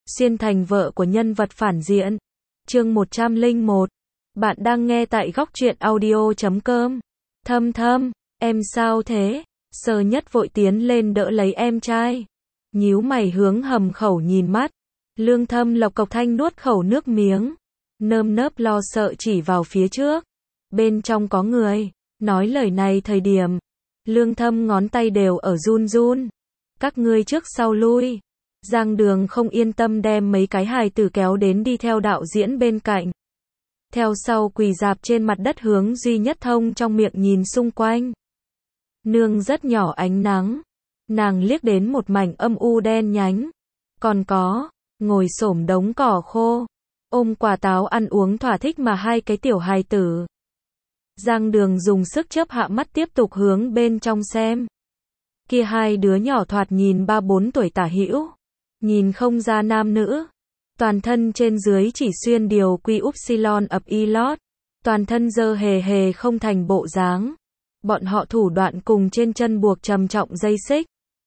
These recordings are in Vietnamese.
xuyên thành vợ của nhân vật phản diện. Chương 101. Bạn đang nghe tại góc truyện audio.com. Thâm thâm, em sao thế? Sơ Nhất vội tiến lên đỡ lấy em trai. Nhíu mày hướng hầm khẩu nhìn mắt. Lương Thâm lộc cộc thanh nuốt khẩu nước miếng. Nơm nớp lo sợ chỉ vào phía trước. Bên trong có người. Nói lời này thời điểm. Lương Thâm ngón tay đều ở run run. Các ngươi trước sau lui. Giang Đường không yên tâm đem mấy cái hài tử kéo đến đi theo đạo diễn bên cạnh. Theo sau quỳ rạp trên mặt đất hướng Duy Nhất Thông trong miệng nhìn xung quanh. Nương rất nhỏ ánh nắng. Nàng liếc đến một mảnh âm u đen nhánh. Còn có, ngồi xổm đống cỏ khô. Ôm quả táo ăn uống thỏa thích mà hai cái tiểu hài tử. Giang Đường dùng sức chớp hạ mắt tiếp tục hướng bên trong xem. Kia hai đứa nhỏ thoạt nhìn 3-4 tuổi tả hữu. Nhìn không ra nam nữ. Toàn thân trên dưới chỉ xuyên điều quy upsilon ập y lót. Toàn thân dơ hề hề không thành bộ dáng. Bọn họ thủ đoạn cùng trên chân buộc trầm trọng dây xích.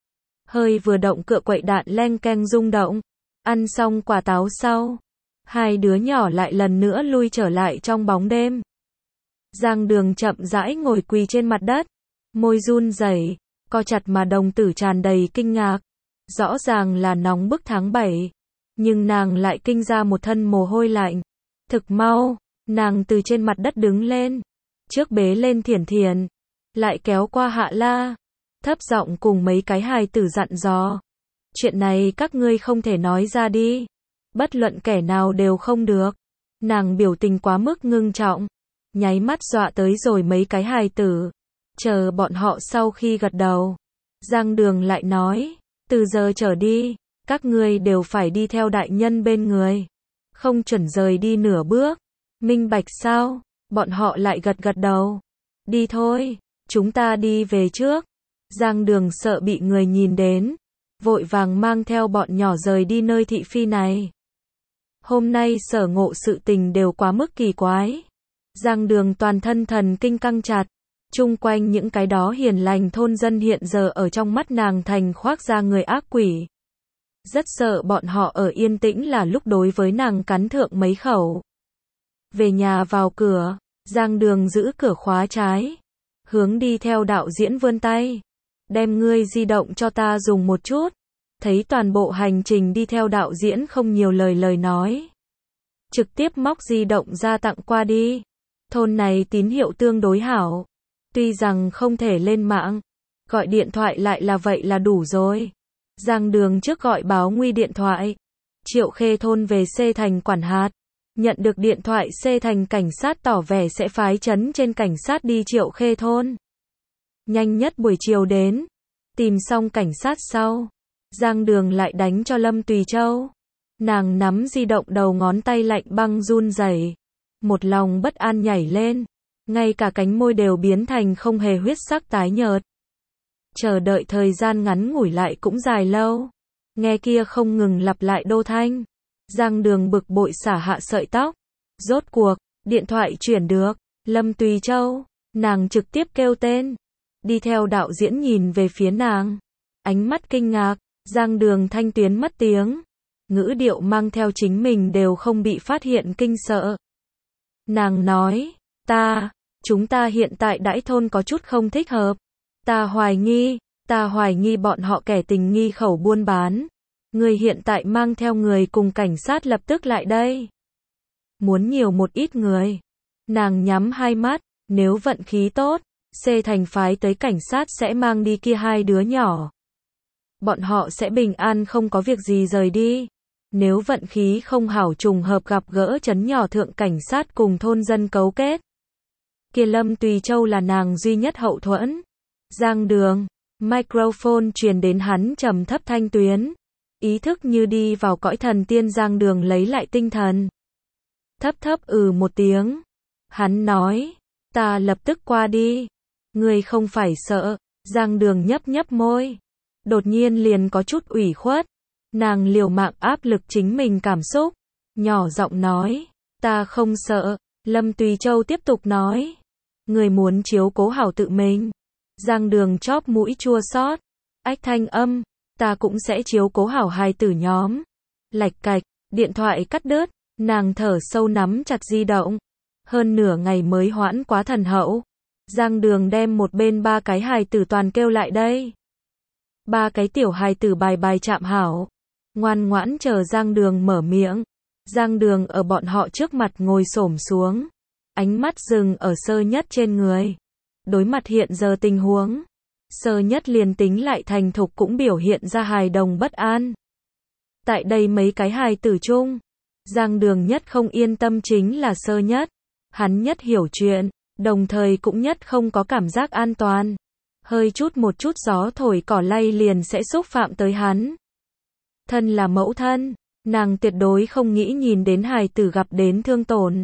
Hơi vừa động cựa quậy đạn leng keng rung động. Ăn xong quả táo sau. Hai đứa nhỏ lại lần nữa lui trở lại trong bóng đêm. Giang Đường chậm rãi ngồi quỳ trên mặt đất. Môi run rẩy, co chặt mà đồng tử tràn đầy kinh ngạc. Rõ ràng là nóng bức tháng 7. Nhưng nàng lại kinh ra một thân mồ hôi lạnh. Thực mau, nàng từ trên mặt đất đứng lên. Trước bế lên Thiển Thiển. Lại kéo qua Hạ La. Thấp giọng cùng mấy cái hài tử dặn dò. Chuyện này các ngươi không thể nói ra đi. Bất luận kẻ nào đều không được. Nàng biểu tình quá mức ngưng trọng. Nháy mắt dọa tới rồi mấy cái hài tử. Chờ bọn họ sau khi gật đầu. Giang Đường lại nói. Từ giờ trở đi, các ngươi đều phải đi theo đại nhân bên người. Không chuẩn rời đi nửa bước. Minh bạch sao? Bọn họ lại gật gật đầu. Đi thôi, chúng ta đi về trước. Giang Đường sợ bị người nhìn đến. Vội vàng mang theo bọn nhỏ rời đi nơi thị phi này. Hôm nay Sở Ngộ sự tình đều quá mức kỳ quái. Giang Đường toàn thân thần kinh căng chặt. Chung quanh những cái đó hiền lành thôn dân hiện giờ ở trong mắt nàng thành khoác ra người ác quỷ. Rất sợ bọn họ ở yên tĩnh là lúc đối với nàng cắn thượng mấy khẩu. Về nhà vào cửa, Giang Đường giữ cửa khóa trái. Hướng đi theo đạo diễn vươn tay. Đem ngươi di động cho ta dùng một chút. Thấy toàn bộ hành trình đi theo đạo diễn không nhiều lời nói. Trực tiếp móc di động ra tặng qua đi. Thôn này tín hiệu tương đối hảo. Tuy rằng không thể lên mạng, gọi điện thoại lại là vậy là đủ rồi. Giang Đường trước gọi báo nguy điện thoại. Triệu Khê thôn về C thành quản hạt. Nhận được điện thoại C thành cảnh sát tỏ vẻ sẽ phái trấn trên cảnh sát đi Triệu Khê thôn. Nhanh nhất buổi chiều đến. Tìm xong cảnh sát sau. Giang Đường lại đánh cho Lâm Tùy Châu. Nàng nắm di động đầu ngón tay lạnh băng run rẩy. Một lòng bất an nhảy lên. Ngay cả cánh môi đều biến thành không hề huyết sắc tái nhợt. Chờ đợi thời gian ngắn ngủi lại cũng dài lâu. Nghe kia không ngừng lặp lại đô thanh. Giang Đường bực bội xả hạ sợi tóc. Rốt cuộc, điện thoại chuyển được. Lâm Tùy Châu. Nàng trực tiếp kêu tên. Đi theo đạo diễn nhìn về phía nàng. Ánh mắt kinh ngạc. Giang Đường thanh tuyến mất tiếng. Ngữ điệu mang theo chính mình đều không bị phát hiện kinh sợ. Nàng nói. Chúng ta hiện tại đãi thôn có chút không thích hợp. Ta hoài nghi bọn họ kẻ tình nghi khẩu buôn bán. Người hiện tại mang theo người cùng cảnh sát lập tức lại đây. Muốn nhiều một ít người. Nàng nhắm hai mắt, nếu vận khí tốt, C thành phái tới cảnh sát sẽ mang đi kia hai đứa nhỏ. Bọn họ sẽ bình an không có việc gì rời đi. Nếu vận khí không hảo trùng hợp gặp gỡ trấn nhỏ thượng cảnh sát cùng thôn dân cấu kết. Kia Lâm Tùy Châu là nàng duy nhất hậu thuẫn. Giang Đường, microphone truyền đến hắn trầm thấp thanh tuyến. Ý thức như đi vào cõi thần tiên. Giang Đường lấy lại tinh thần. Thấp một tiếng. Hắn nói, ta lập tức qua đi. Ngươi không phải sợ. Giang Đường nhấp môi. Đột nhiên liền có chút ủy khuất. Nàng liều mạng áp lực chính mình cảm xúc. Nhỏ giọng nói, ta không sợ. Lâm Tùy Châu tiếp tục nói. Người muốn chiếu cố hảo tự mình. Giang Đường chóp mũi chua xót. Ách thanh âm. Ta cũng sẽ chiếu cố hảo hài tử nhóm. Lạch cạch, điện thoại cắt đứt, nàng thở sâu nắm chặt di động. Hơn nửa ngày mới hoãn quá thần hậu. Giang Đường đem một bên ba cái hài tử toàn kêu lại đây. Ba cái tiểu hài tử bài bài chạm hảo. Ngoan ngoãn chờ Giang Đường mở miệng. Giang Đường ở bọn họ trước mặt ngồi xổm xuống. Ánh mắt dừng ở Sơ Nhất trên người. Đối mặt hiện giờ tình huống. Sơ Nhất liền tính lại thành thục cũng biểu hiện ra hài đồng bất an. Tại đây mấy cái hài tử chung. Giang Đường nhất không yên tâm chính là Sơ Nhất. Hắn nhất hiểu chuyện, đồng thời cũng nhất không có cảm giác an toàn. Hơi chút một chút gió thổi cỏ lay liền sẽ xúc phạm tới hắn. Thân là mẫu thân, nàng tuyệt đối không nghĩ nhìn đến hài tử gặp đến thương tổn.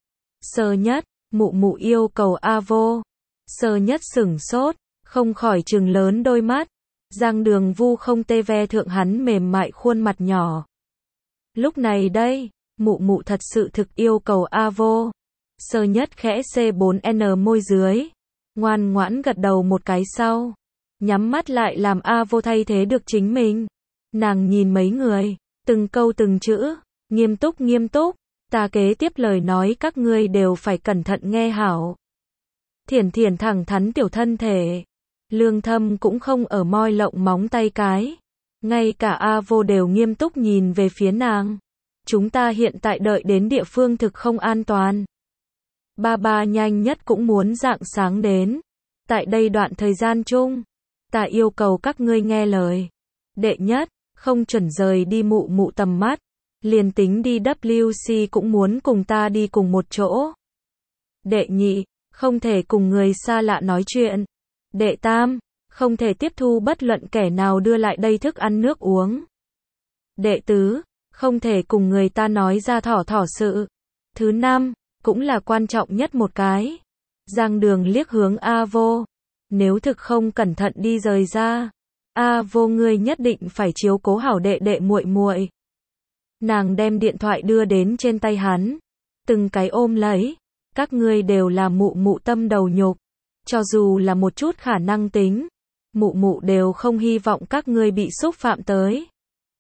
Sơ Nhất, mụ mụ yêu cầu A Vô. Sơ Nhất sửng sốt, không khỏi trừng lớn đôi mắt. Giang Đường vu không tê ve thượng hắn mềm mại khuôn mặt nhỏ. Lúc này đây, mụ mụ thật sự thực yêu cầu A Vô. Sơ Nhất khẽ C4N môi dưới. Ngoan ngoãn gật đầu một cái sau. Nhắm mắt lại làm A Vô thay thế được chính mình. Nàng nhìn mấy người, từng câu từng chữ, nghiêm túc, ta kế tiếp lời nói các ngươi đều phải cẩn thận nghe hảo. Thiển Thiển thẳng thắn tiểu thân thể. Lương Thâm cũng không ở moi lộng móng tay cái. Ngay cả A Vô đều nghiêm túc nhìn về phía nàng. Chúng ta hiện tại đợi đến địa phương thực không an toàn. Ba nhanh nhất cũng muốn rạng sáng đến. Tại đây đoạn thời gian chung, ta yêu cầu các ngươi nghe lời. Đệ nhất, không chuẩn rời đi mụ mụ tầm mắt. Liền tính đi WC cũng muốn cùng ta đi cùng một chỗ. Đệ nhị, không thể cùng người xa lạ nói chuyện. Đệ tam, không thể tiếp thu bất luận kẻ nào đưa lại đây thức ăn nước uống. Đệ tứ, không thể cùng người ta nói ra thỏ sự. Thứ năm, cũng là quan trọng nhất một cái. Giang Đường liếc hướng A Vô. Nếu thực không cẩn thận đi rời ra, A Vô ngươi nhất định phải chiếu cố hảo đệ đệ muội muội. Nàng đem điện thoại đưa đến trên tay hắn. Từng cái ôm lấy. Các ngươi đều là mụ mụ tâm đầu nhục. Cho dù là một chút khả năng tính, mụ mụ đều không hy vọng các ngươi bị xúc phạm tới.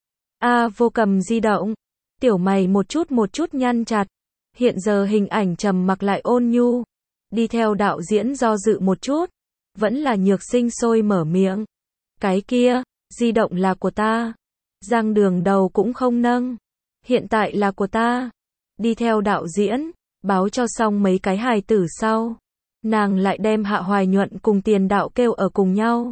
A Vô cầm di động. Tiểu mày một chút nhăn chặt. Hiện giờ hình ảnh trầm mặc lại ôn nhu. Đi theo đạo diễn do dự một chút. Vẫn là Nhược Sinh sôi mở miệng. Cái kia, di động là của ta. Giang Đường đầu cũng không nâng. Hiện tại là của ta. Đi theo đạo diễn, báo cho xong mấy cái hài tử sau. Nàng lại đem Hạ Hoài Nhuận cùng Tiền Đạo kêu ở cùng nhau.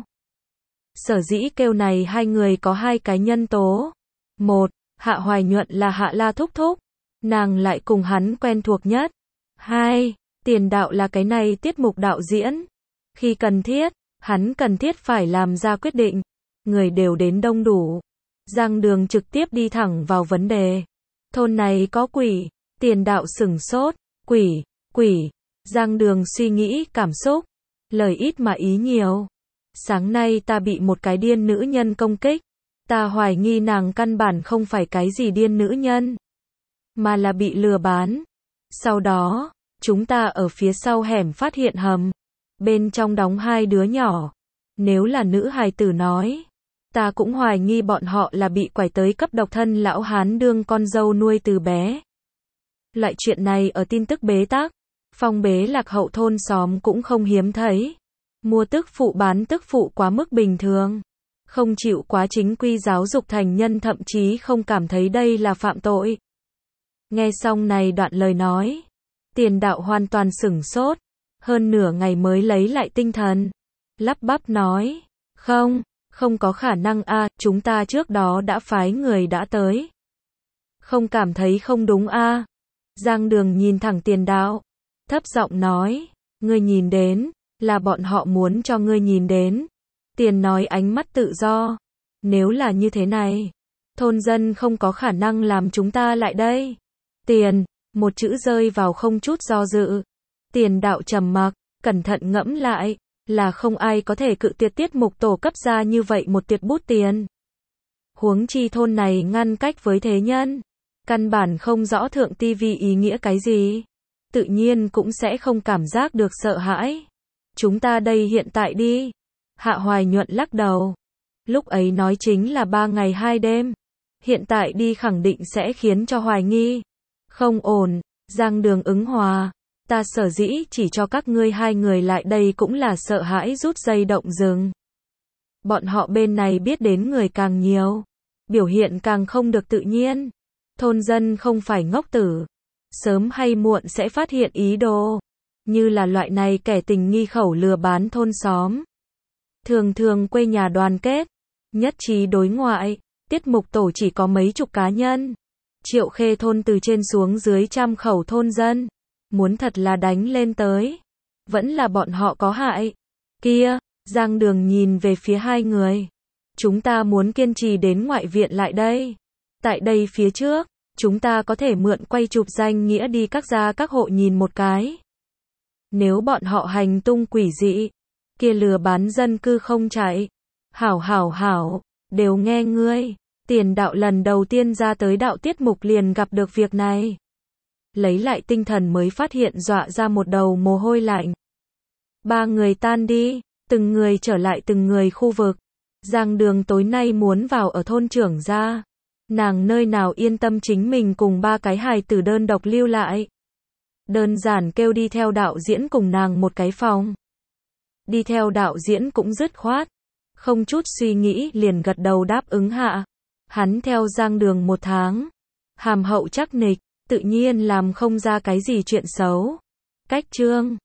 Sở dĩ kêu này hai người có hai cái nhân tố. Một, Hạ Hoài Nhuận là Hạ La Thúc Thúc. Nàng lại cùng hắn quen thuộc nhất. Hai, Tiền Đạo là cái này tiết mục đạo diễn. Khi cần thiết, hắn cần thiết phải làm ra quyết định. Người đều đến đông đủ. Giang Đường trực tiếp đi thẳng vào vấn đề. Thôn này có quỷ. Tiền Đạo sửng sốt. Quỷ. Giang Đường suy nghĩ cảm xúc. Lời ít mà ý nhiều. Sáng nay ta bị một cái điên nữ nhân công kích. Ta hoài nghi nàng căn bản không phải cái gì điên nữ nhân, mà là bị lừa bán. Sau đó, chúng ta ở phía sau hẻm phát hiện hầm. Bên trong đóng hai đứa nhỏ. Nếu là nữ hài tử nói, ta cũng hoài nghi bọn họ là bị quải tới cấp độc thân lão hán đương con dâu nuôi từ bé. Loại chuyện này ở tin tức bế tắc, phong bế lạc hậu thôn xóm cũng không hiếm thấy. Mua tức phụ bán tức phụ quá mức bình thường. Không chịu quá chính quy giáo dục thành nhân thậm chí không cảm thấy đây là phạm tội. Nghe xong này đoạn lời nói, Tiền Đạo hoàn toàn sửng sốt. Hơn nửa ngày mới lấy lại tinh thần. Lắp bắp nói, không có khả năng a, chúng ta trước đó đã phái người đã tới. Không cảm thấy không đúng a. Giang Đường nhìn thẳng Tiền Đạo, thấp giọng nói, ngươi nhìn đến, là bọn họ muốn cho ngươi nhìn đến. Tiền nói ánh mắt tự do. Nếu là như thế này, thôn dân không có khả năng làm chúng ta lại đây. Tiền, một chữ rơi vào không chút do dự. Tiền Đạo trầm mặc, cẩn thận ngẫm lại, là không ai có thể cự tuyệt tiết mục tổ cấp ra như vậy một tuyệt bút tiền. Huống chi thôn này ngăn cách với thế nhân, căn bản không rõ thượng tivi ý nghĩa cái gì, tự nhiên cũng sẽ không cảm giác được sợ hãi. Chúng ta đây hiện tại đi. Hạ Hoài Nhuận lắc đầu. Lúc ấy nói chính là 3 ngày 2 đêm. Hiện tại đi khẳng định sẽ khiến cho hoài nghi. Không ổn, Giang Đường ứng hòa. Ta sở dĩ chỉ cho các ngươi hai người lại đây cũng là sợ hãi rút dây động rừng. Bọn họ bên này biết đến người càng nhiều, biểu hiện càng không được tự nhiên. Thôn dân không phải ngốc tử, sớm hay muộn sẽ phát hiện ý đồ. Như là loại này kẻ tình nghi khẩu lừa bán thôn xóm. Thường thường quê nhà đoàn kết, nhất trí đối ngoại, tiết mục tổ chỉ có mấy chục cá nhân. Triệu Khê thôn từ trên xuống dưới trăm khẩu thôn dân. Muốn thật là đánh lên tới, vẫn là bọn họ có hại. Kia, Giang Đường nhìn về phía hai người. Chúng ta muốn kiên trì đến ngoại viện lại đây. Tại đây phía trước, chúng ta có thể mượn quay chụp danh nghĩa đi các gia các hộ nhìn một cái. Nếu bọn họ hành tung quỷ dị, kia lừa bán dân cư không chạy. Hảo, đều nghe ngươi. Tiền đạo lần đầu tiên ra tới đạo tiết mục liền gặp được việc này. Lấy lại tinh thần mới phát hiện dọa ra một đầu mồ hôi lạnh. Ba người tan đi, từng người trở lại từng người khu vực. Giang Đường tối nay muốn vào ở thôn trưởng gia. Nàng nơi nào yên tâm chính mình cùng ba cái hài tử đơn độc lưu lại. Đơn giản kêu đi theo đạo diễn cùng nàng một cái phòng. Đi theo đạo diễn cũng dứt khoát. Không chút suy nghĩ liền gật đầu đáp ứng hạ. Hắn theo Giang Đường 1 tháng. Hàm hậu chắc nịch, tự nhiên làm không ra cái gì chuyện xấu. Cách chương